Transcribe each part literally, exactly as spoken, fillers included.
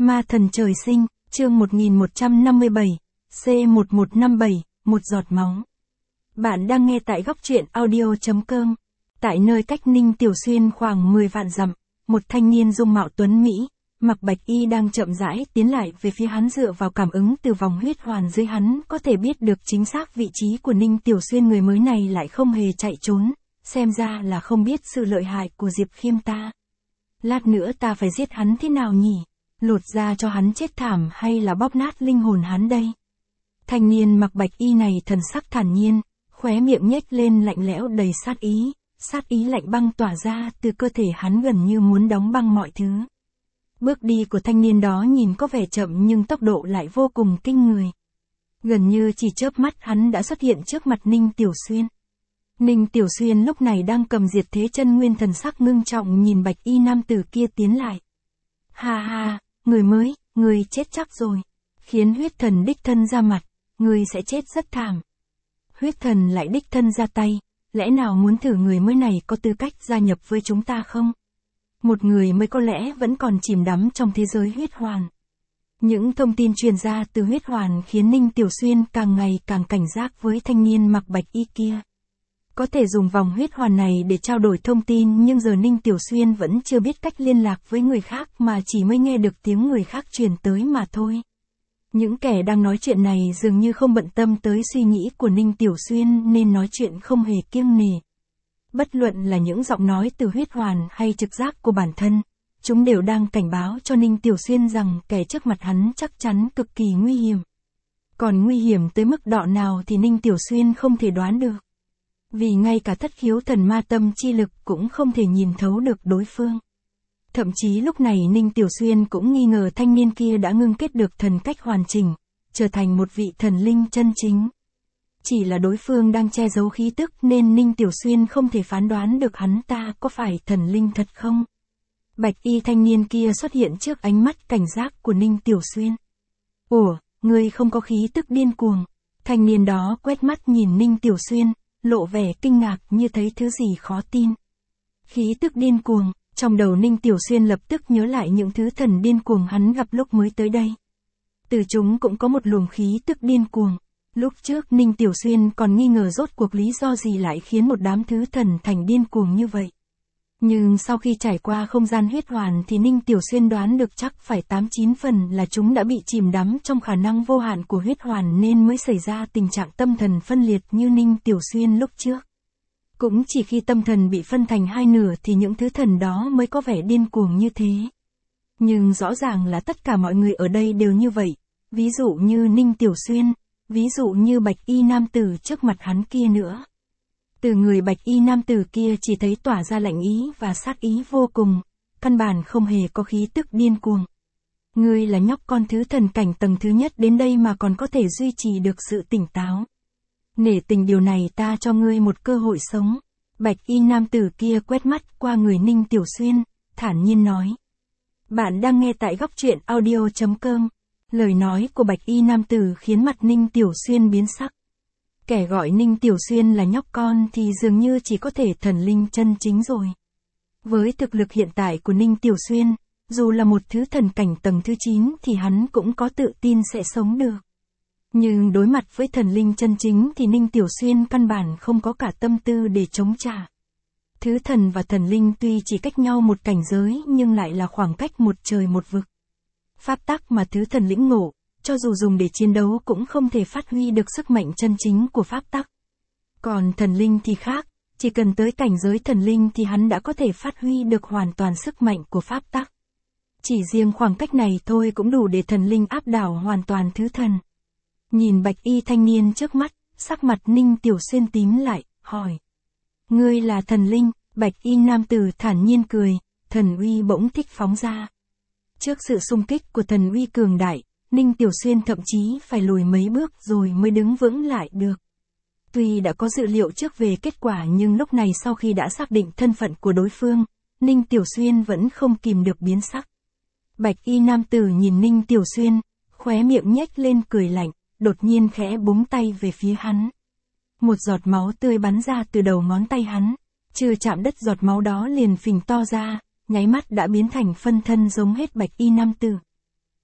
Ma thần trời sinh, chương một nghìn một trăm năm mươi bảy, C một một năm bảy, một giọt máu. Bạn đang nghe tại góc truyện audio.com. Tại nơi cách Ninh Tiểu Xuyên khoảng mười vạn dặm, một thanh niên dung mạo tuấn Mỹ, mặc bạch y đang chậm rãi tiến lại về phía hắn. Dựa vào cảm ứng từ vòng huyết hoàn dưới, hắn có thể biết được chính xác vị trí của Ninh Tiểu Xuyên. Người mới này lại không hề chạy trốn, xem ra là không biết sự lợi hại của Diệp Khiêm ta. Lát nữa ta phải giết hắn thế nào nhỉ? Lột da cho hắn chết thảm hay là bóp nát linh hồn hắn đây? Thanh niên mặc bạch y này thần sắc thản nhiên, khóe miệng nhếch lên lạnh lẽo đầy sát ý, sát ý lạnh băng tỏa ra từ cơ thể hắn, gần như muốn đóng băng mọi thứ. Bước đi của thanh niên đó nhìn có vẻ chậm nhưng tốc độ lại vô cùng kinh người. Gần như chỉ chớp mắt hắn đã xuất hiện trước mặt Ninh Tiểu Xuyên. Ninh Tiểu Xuyên lúc này đang cầm diệt thế chân nguyên, thần sắc ngưng trọng nhìn bạch y nam tử kia tiến lại. Ha ha, người mới, người chết chắc rồi. Khiến huyết thần đích thân ra mặt, người sẽ chết rất thảm. Huyết thần lại đích thân ra tay, lẽ nào muốn thử người mới này có tư cách gia nhập với chúng ta không? Một người mới có lẽ vẫn còn chìm đắm trong thế giới huyết hoàn. Những thông tin truyền ra từ huyết hoàn khiến Ninh Tiểu Xuyên càng ngày càng cảnh giác với thanh niên mặc bạch y kia. Có thể dùng vòng huyết hoàn này để trao đổi thông tin, nhưng giờ Ninh Tiểu Xuyên vẫn chưa biết cách liên lạc với người khác mà chỉ mới nghe được tiếng người khác truyền tới mà thôi. Những kẻ đang nói chuyện này dường như không bận tâm tới suy nghĩ của Ninh Tiểu Xuyên nên nói chuyện không hề kiêng nể. Bất luận là những giọng nói từ huyết hoàn hay trực giác của bản thân, chúng đều đang cảnh báo cho Ninh Tiểu Xuyên rằng kẻ trước mặt hắn chắc chắn cực kỳ nguy hiểm. Còn nguy hiểm tới mức độ nào thì Ninh Tiểu Xuyên không thể đoán được. Vì ngay cả thất khiếu thần ma tâm chi lực cũng không thể nhìn thấu được đối phương. Thậm chí lúc này Ninh Tiểu Xuyên cũng nghi ngờ thanh niên kia đã ngưng kết được thần cách hoàn chỉnh, trở thành một vị thần linh chân chính. Chỉ là đối phương đang che giấu khí tức nên Ninh Tiểu Xuyên không thể phán đoán được hắn ta có phải thần linh thật không. Bạch y thanh niên kia xuất hiện trước ánh mắt cảnh giác của Ninh Tiểu Xuyên. Ủa, ngươi không có khí tức điên cuồng. Thanh niên đó quét mắt nhìn Ninh Tiểu Xuyên, lộ vẻ kinh ngạc như thấy thứ gì khó tin. Khí tức điên cuồng, trong đầu Ninh Tiểu Xuyên lập tức nhớ lại những thứ thần điên cuồng hắn gặp lúc mới tới đây. Từ chúng cũng có một luồng khí tức điên cuồng. Lúc trước Ninh Tiểu Xuyên còn nghi ngờ rốt cuộc lý do gì lại khiến một đám thứ thần thành điên cuồng như vậy. Nhưng sau khi trải qua không gian huyết hoàn thì Ninh Tiểu Xuyên đoán được chắc phải tám chín phần là chúng đã bị chìm đắm trong khả năng vô hạn của huyết hoàn nên mới xảy ra tình trạng tâm thần phân liệt như Ninh Tiểu Xuyên lúc trước. Cũng chỉ khi tâm thần bị phân thành hai nửa thì những thứ thần đó mới có vẻ điên cuồng như thế. Nhưng rõ ràng là tất cả mọi người ở đây đều như vậy, ví dụ như Ninh Tiểu Xuyên, ví dụ như bạch y nam tử trước mặt hắn kia nữa. Từ người bạch y nam tử kia chỉ thấy tỏa ra lạnh ý và sát ý vô cùng, căn bản không hề có khí tức điên cuồng. Ngươi là nhóc con thứ thần cảnh tầng thứ nhất đến đây mà còn có thể duy trì được sự tỉnh táo. Nể tình điều này ta cho ngươi một cơ hội sống. Bạch y nam tử kia quét mắt qua người Ninh Tiểu Xuyên, thản nhiên nói. Bạn đang nghe tại góc truyện audio.com. Lời nói của bạch y nam tử khiến mặt Ninh Tiểu Xuyên biến sắc. Kẻ gọi Ninh Tiểu Xuyên là nhóc con thì dường như chỉ có thể thần linh chân chính rồi. Với thực lực hiện tại của Ninh Tiểu Xuyên, dù là một thứ thần cảnh tầng thứ chín thì hắn cũng có tự tin sẽ sống được. Nhưng đối mặt với thần linh chân chính thì Ninh Tiểu Xuyên căn bản không có cả tâm tư để chống trả. Thứ thần và thần linh tuy chỉ cách nhau một cảnh giới nhưng lại là khoảng cách một trời một vực. Pháp tắc mà thứ thần lĩnh ngộ, cho dù dùng để chiến đấu cũng không thể phát huy được sức mạnh chân chính của pháp tắc. Còn thần linh thì khác, chỉ cần tới cảnh giới thần linh thì hắn đã có thể phát huy được hoàn toàn sức mạnh của pháp tắc. Chỉ riêng khoảng cách này thôi cũng đủ để thần linh áp đảo hoàn toàn thứ thần. Nhìn bạch y thanh niên trước mắt, sắc mặt Ninh Tiểu Xuyên tím lại, hỏi. Ngươi là thần linh? Bạch y nam tử thản nhiên cười, thần uy bỗng thích phóng ra. Trước sự xung kích của thần uy cường đại, Ninh Tiểu Xuyên thậm chí phải lùi mấy bước rồi mới đứng vững lại được. Tuy đã có dự liệu trước về kết quả nhưng lúc này sau khi đã xác định thân phận của đối phương, Ninh Tiểu Xuyên vẫn không kìm được biến sắc. Bạch y nam tử nhìn Ninh Tiểu Xuyên, khóe miệng nhếch lên cười lạnh, đột nhiên khẽ búng tay về phía hắn. Một giọt máu tươi bắn ra từ đầu ngón tay hắn, chưa chạm đất giọt máu đó liền phình to ra, nháy mắt đã biến thành phân thân giống hết bạch y nam tử.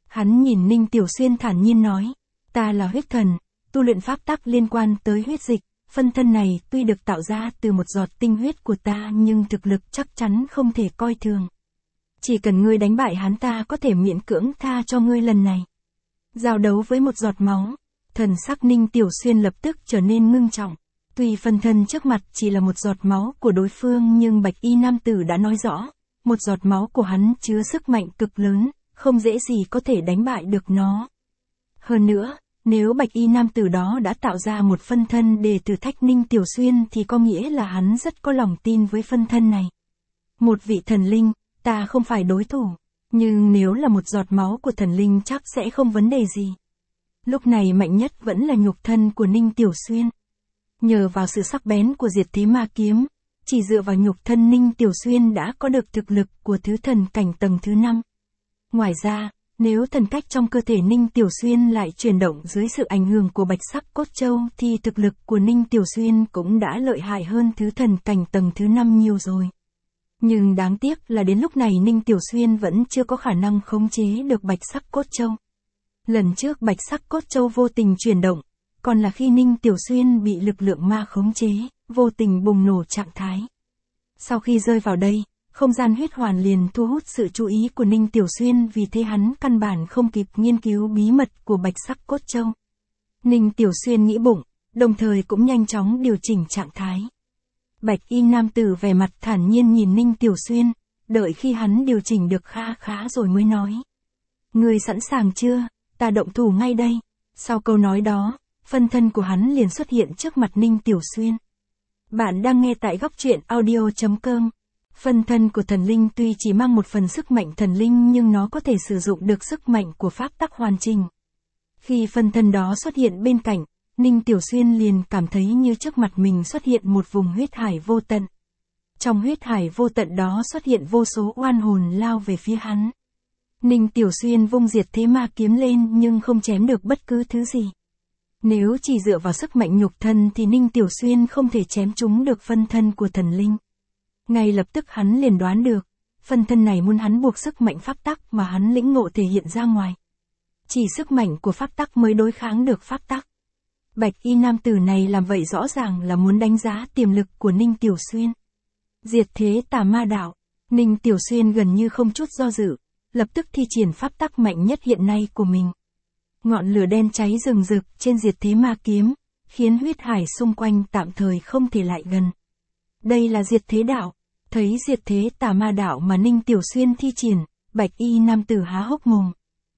Hắn nhìn Ninh Tiểu Xuyên thản nhiên nói, ta là huyết thần, tu luyện pháp tắc liên quan tới huyết dịch, phân thân này tuy được tạo ra từ một giọt tinh huyết của ta nhưng thực lực chắc chắn không thể coi thường. Chỉ cần ngươi đánh bại hắn ta có thể miễn cưỡng tha cho ngươi lần này. Giao đấu với một giọt máu, thần sắc Ninh Tiểu Xuyên lập tức trở nên ngưng trọng. Tuy phân thân trước mặt chỉ là một giọt máu của đối phương nhưng bạch y nam tử đã nói rõ, một giọt máu của hắn chứa sức mạnh cực lớn, không dễ gì có thể đánh bại được nó. Hơn nữa, nếu bạch y nam tử đó đã tạo ra một phân thân để thử thách Ninh Tiểu Xuyên thì có nghĩa là hắn rất có lòng tin với phân thân này. Một vị thần linh, ta không phải đối thủ, nhưng nếu là một giọt máu của thần linh chắc sẽ không vấn đề gì. Lúc này mạnh nhất vẫn là nhục thân của Ninh Tiểu Xuyên. Nhờ vào sự sắc bén của diệt thế ma kiếm, chỉ dựa vào nhục thân Ninh Tiểu Xuyên đã có được thực lực của thứ thần cảnh tầng thứ năm. Ngoài ra, nếu thần cách trong cơ thể Ninh Tiểu Xuyên lại chuyển động dưới sự ảnh hưởng của bạch sắc cốt châu thì thực lực của Ninh Tiểu Xuyên cũng đã lợi hại hơn thứ thần cảnh tầng thứ năm nhiều rồi. Nhưng đáng tiếc là đến lúc này Ninh Tiểu Xuyên vẫn chưa có khả năng khống chế được bạch sắc cốt châu. Lần trước bạch sắc cốt châu vô tình chuyển động, còn là khi Ninh Tiểu Xuyên bị lực lượng ma khống chế, vô tình bùng nổ trạng thái. Sau khi rơi vào đây, không gian huyết hoàn liền thu hút sự chú ý của Ninh Tiểu Xuyên vì thế hắn căn bản không kịp nghiên cứu bí mật của bạch sắc cốt châu. Ninh Tiểu Xuyên nghĩ bụng, đồng thời cũng nhanh chóng điều chỉnh trạng thái. Bạch y nam tử vẻ mặt thản nhiên nhìn Ninh Tiểu Xuyên, đợi khi hắn điều chỉnh được kha khá rồi mới nói. Ngươi sẵn sàng chưa, ta động thủ ngay đây. Sau câu nói đó, phân thân của hắn liền xuất hiện trước mặt Ninh Tiểu Xuyên. Bạn đang nghe tại góc truyện audio chấm com. Phân thân của thần linh tuy chỉ mang một phần sức mạnh thần linh nhưng nó có thể sử dụng được sức mạnh của pháp tắc hoàn chỉnh. Khi phân thân đó xuất hiện bên cạnh, Ninh Tiểu Xuyên liền cảm thấy như trước mặt mình xuất hiện một vùng huyết hải vô tận. Trong huyết hải vô tận đó xuất hiện vô số oan hồn lao về phía hắn. Ninh Tiểu Xuyên vung diệt thế ma kiếm lên nhưng không chém được bất cứ thứ gì. Nếu chỉ dựa vào sức mạnh nhục thân thì Ninh Tiểu Xuyên không thể chém trúng được phân thân của thần linh. Ngay lập tức hắn liền đoán được, phân thân này muốn hắn buộc sức mạnh pháp tắc mà hắn lĩnh ngộ thể hiện ra ngoài. Chỉ sức mạnh của pháp tắc mới đối kháng được pháp tắc. Bạch y nam tử này làm vậy rõ ràng là muốn đánh giá tiềm lực của Ninh Tiểu Xuyên. Diệt thế tà ma đạo, Ninh Tiểu Xuyên gần như không chút do dự, lập tức thi triển pháp tắc mạnh nhất hiện nay của mình. Ngọn lửa đen cháy rừng rực trên diệt thế ma kiếm, khiến huyết hải xung quanh tạm thời không thể lại gần. Đây là diệt thế đạo, thấy diệt thế tà ma đạo mà Ninh Tiểu Xuyên thi triển, bạch y nam tử há hốc mồm.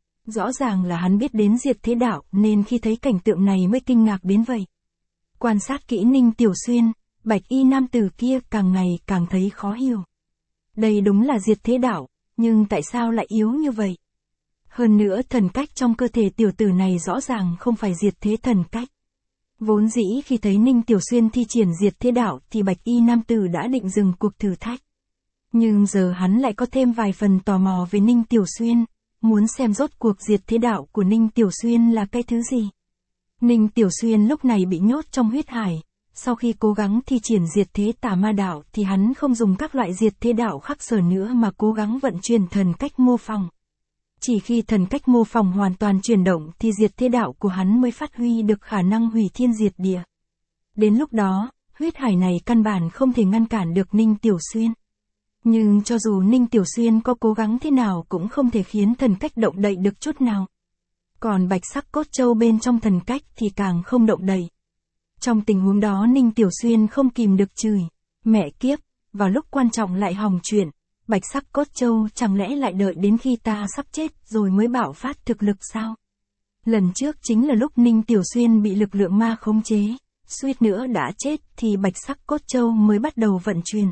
Rõ ràng là hắn biết đến diệt thế đạo nên khi thấy cảnh tượng này mới kinh ngạc đến vậy. Quan sát kỹ Ninh Tiểu Xuyên, bạch y nam tử kia càng ngày càng thấy khó hiểu. Đây đúng là diệt thế đạo, nhưng tại sao lại yếu như vậy? Hơn nữa thần cách trong cơ thể tiểu tử này rõ ràng không phải diệt thế thần cách. Vốn dĩ khi thấy Ninh Tiểu Xuyên thi triển diệt thế đạo thì bạch y nam tử đã định dừng cuộc thử thách. Nhưng giờ hắn lại có thêm vài phần tò mò về Ninh Tiểu Xuyên, muốn xem rốt cuộc diệt thế đạo của Ninh Tiểu Xuyên là cái thứ gì. Ninh Tiểu Xuyên lúc này bị nhốt trong huyết hải, sau khi cố gắng thi triển diệt thế tà ma đạo thì hắn không dùng các loại diệt thế đạo khắc sở nữa mà cố gắng vận chuyển thần cách mô phỏng. Chỉ khi thần cách mô phỏng hoàn toàn chuyển động thì diệt thế đạo của hắn mới phát huy được khả năng hủy thiên diệt địa. Đến lúc đó, huyết hải này căn bản không thể ngăn cản được Ninh Tiểu Xuyên. Nhưng cho dù Ninh Tiểu Xuyên có cố gắng thế nào cũng không thể khiến thần cách động đậy được chút nào. Còn bạch sắc cốt châu bên trong thần cách thì càng không động đậy. Trong tình huống đó Ninh Tiểu Xuyên không kìm được chửi, mẹ kiếp, vào lúc quan trọng lại hỏng chuyện, bạch sắc cốt châu chẳng lẽ lại đợi đến khi ta sắp chết rồi mới bạo phát thực lực sao? Lần trước chính là lúc Ninh Tiểu Xuyên bị lực lượng ma khống chế, suýt nữa đã chết thì bạch sắc cốt châu mới bắt đầu vận chuyển.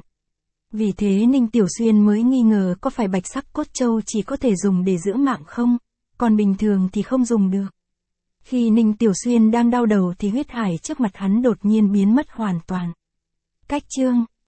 Vì thế Ninh Tiểu Xuyên mới nghi ngờ có phải bạch sắc cốt châu chỉ có thể dùng để giữ mạng không, còn bình thường thì không dùng được. Khi Ninh Tiểu Xuyên đang đau đầu thì huyết hải trước mặt hắn đột nhiên biến mất hoàn toàn. Cách chương